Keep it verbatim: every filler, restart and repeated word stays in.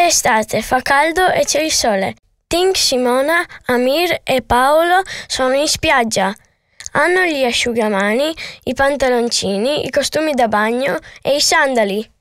estate, fa caldo e c'è il sole. Tink, Simona, Amir e Paolo sono in spiaggia. Hanno gli asciugamani, i pantaloncini, i costumi da bagno e i sandali.